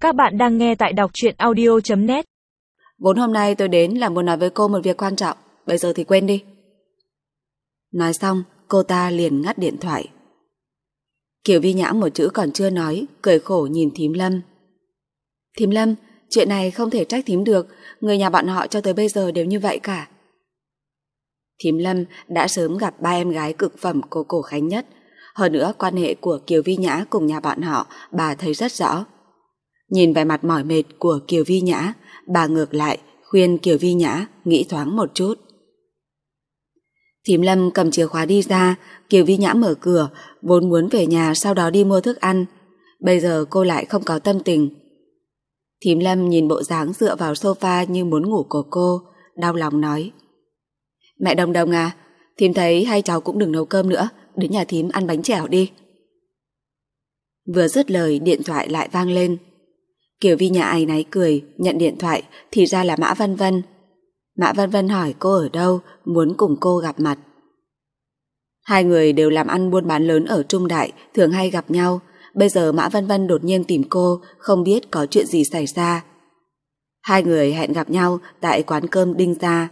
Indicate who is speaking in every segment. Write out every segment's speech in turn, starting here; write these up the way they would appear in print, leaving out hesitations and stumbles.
Speaker 1: Các bạn đang nghe tại đọc truyện audio.net.
Speaker 2: Vốn hôm nay tôi đến là muốn nói với cô một việc quan trọng. Bây giờ thì quên đi. Nói xong, cô ta liền ngắt điện thoại. Kiều Vi Nhã một chữ còn chưa nói, cười khổ nhìn thím Lâm. Thím Lâm, chuyện này không thể trách thím được. Người nhà bọn họ cho tới bây giờ đều như vậy cả. Thím Lâm đã sớm gặp ba em gái cực phẩm của Cổ Khánh Nhất. Hơn nữa quan hệ của Kiều Vi Nhã cùng nhà bọn họ bà thấy rất rõ. Nhìn vẻ mặt mỏi mệt của Kiều Vi Nhã, bà ngược lại khuyên Kiều Vi Nhã nghĩ thoáng một chút. Thím Lâm cầm chìa khóa đi ra, Kiều Vi Nhã mở cửa, vốn muốn về nhà sau đó đi mua thức ăn. Bây giờ cô lại không có tâm tình. Thím Lâm nhìn bộ dáng dựa vào sofa như muốn ngủ của cô, đau lòng nói. Mẹ Đồng Đồng à, thím thấy hai cháu cũng đừng nấu cơm nữa, đến nhà thím ăn bánh chèo đi. Vừa dứt lời điện thoại lại vang lên. Kiều Vi Nhã áy náy cười, nhận điện thoại thì ra là Mã Vân Vân. Mã Vân Vân hỏi cô ở đâu, muốn cùng cô gặp mặt. Hai người đều làm ăn buôn bán lớn ở Trung Đại, thường hay gặp nhau. Bây giờ Mã Vân Vân đột nhiên tìm cô, không biết có chuyện gì xảy ra. Hai người hẹn gặp nhau tại quán cơm Đinh Gia.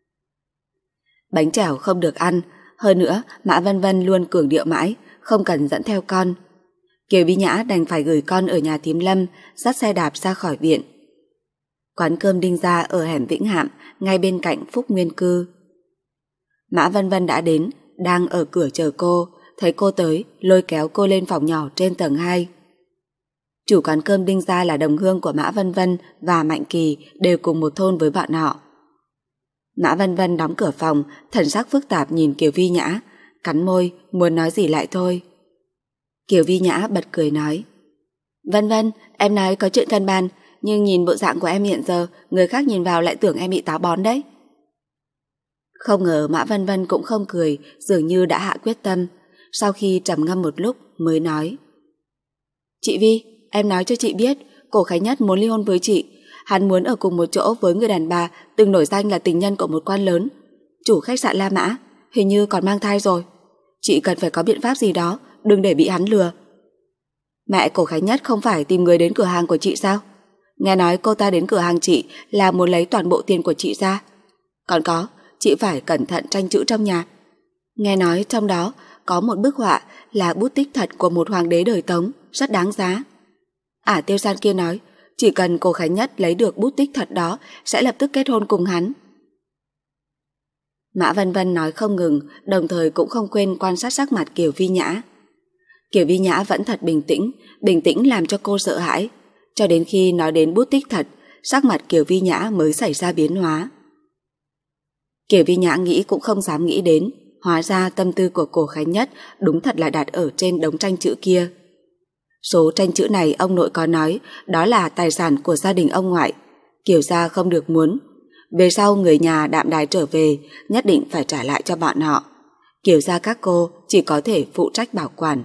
Speaker 2: Bánh chèo không được ăn, hơn nữa Mã Vân Vân luôn cường điệu mãi, không cần dẫn theo con. Kiều Vi Nhã đành phải gửi con ở nhà thím Lâm, dắt xe đạp ra khỏi viện. Quán cơm Đinh Gia ở hẻm Vĩnh Hạm, ngay bên cạnh Phúc Nguyên Cư. Mã Vân Vân đã đến, đang ở cửa chờ cô, thấy cô tới, lôi kéo cô lên phòng nhỏ trên tầng 2. Chủ quán cơm Đinh Gia là đồng hương của Mã Vân Vân và Mạnh Kỳ, đều cùng một thôn với bọn họ. Mã Vân Vân đóng cửa phòng, thần sắc phức tạp nhìn Kiều Vi Nhã, cắn môi, muốn nói gì lại thôi. Kiều Vi Nhã bật cười nói. Vân Vân, em nói có chuyện cần bàn, nhưng nhìn bộ dạng của em hiện giờ, người khác nhìn vào lại tưởng em bị táo bón đấy. Không ngờ Mã Vân Vân cũng không cười, dường như đã hạ quyết tâm. Sau khi trầm ngâm một lúc mới nói. Chị Vi, em nói cho chị biết, Cổ Khánh Nhất muốn ly hôn với chị. Hắn muốn ở cùng một chỗ với người đàn bà từng nổi danh là tình nhân của một quan lớn, chủ khách sạn La Mã, hình như còn mang thai rồi. Chị cần phải có biện pháp gì đó, đừng để bị hắn lừa. Mẹ Cổ Khánh Nhất không phải tìm người đến cửa hàng của chị sao? Nghe nói cô ta đến cửa hàng chị là muốn lấy toàn bộ tiền của chị ra. Còn có, chị phải cẩn thận tranh chữ trong nhà. Nghe nói trong đó có một bức họa là bút tích thật của một hoàng đế đời Tống, rất đáng giá. Tiêu San kia nói, chỉ cần Cổ Khánh Nhất lấy được bút tích thật đó sẽ lập tức kết hôn cùng hắn. Mã Vân Vân nói không ngừng, đồng thời cũng không quên quan sát sắc mặt Kiều Vi Nhã. Kiều Vi Nhã vẫn thật bình tĩnh làm cho cô sợ hãi. Cho đến khi nói đến bút tích thật, sắc mặt Kiều Vi Nhã mới xảy ra biến hóa. Kiều Vi Nhã nghĩ cũng không dám nghĩ đến, hóa ra tâm tư của Cổ Khánh Nhất đúng thật là đặt ở trên đống tranh chữ kia. Số tranh chữ này ông nội có nói đó là tài sản của gia đình ông ngoại, Kiều gia không được muốn. Về sau người nhà Đạm Đài trở về nhất định phải trả lại cho bọn họ. Kiều gia các cô chỉ có thể phụ trách bảo quản.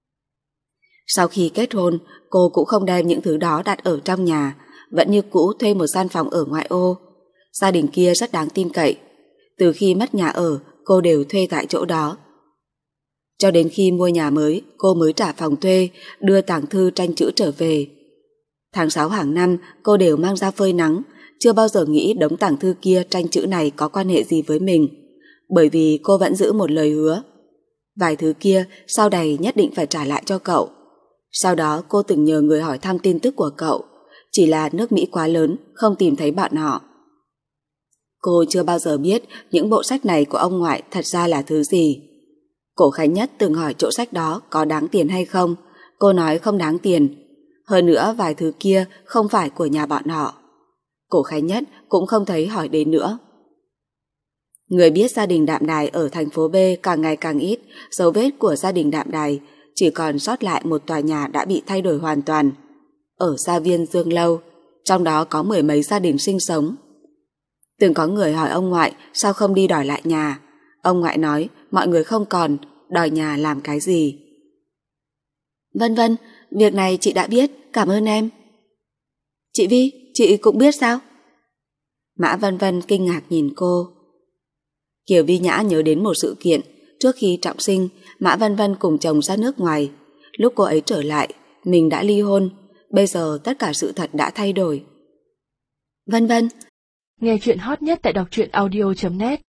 Speaker 2: Sau khi kết hôn, cô cũng không đem những thứ đó đặt ở trong nhà, vẫn như cũ thuê một gian phòng ở ngoại ô. Gia đình kia rất đáng tin cậy. Từ khi mất nhà ở, cô đều thuê tại chỗ đó. Cho đến khi mua nhà mới, cô mới trả phòng thuê, đưa tàng thư tranh chữ trở về. Tháng 6 hàng năm, cô đều mang ra phơi nắng, chưa bao giờ nghĩ đống tàng thư kia tranh chữ này có quan hệ gì với mình, bởi vì cô vẫn giữ một lời hứa. Vài thứ kia sau này nhất định phải trả lại cho cậu. Sau đó cô từng nhờ người hỏi thăm tin tức của cậu, chỉ là nước Mỹ quá lớn, không tìm thấy bọn họ. Cô chưa bao giờ biết những bộ sách này của ông ngoại thật ra là thứ gì. Cổ Khánh Nhất từng hỏi chỗ sách đó có đáng tiền hay không, cô nói không đáng tiền. Hơn nữa vài thứ kia không phải của nhà bọn họ. Cổ Khánh Nhất cũng không thấy hỏi đến nữa. Người biết gia đình Đạm Đài ở thành phố B càng ngày càng ít, dấu vết của gia đình Đạm Đài chỉ còn sót lại một tòa nhà đã bị thay đổi hoàn toàn. Ở Gia Viên Dương Lâu, trong đó có 10 mấy gia đình sinh sống. Từng có người hỏi ông ngoại sao không đi đòi lại nhà. Ông ngoại nói mọi người không còn, đòi nhà làm cái gì. Vân Vân, việc này chị đã biết, cảm ơn em. Chị Vi, chị cũng biết sao? Mã Vân Vân kinh ngạc nhìn cô. Kiều Vi Nhã nhớ đến một sự kiện. Trước khi trọng sinh, Mã Vân Vân cùng chồng ra nước ngoài. Lúc cô ấy trở lại, mình đã ly hôn. bây giờ tất cả sự thật đã thay đổi. Vân Vân.
Speaker 1: Nghe chuyện hot nhất tại đọc truyện audio.net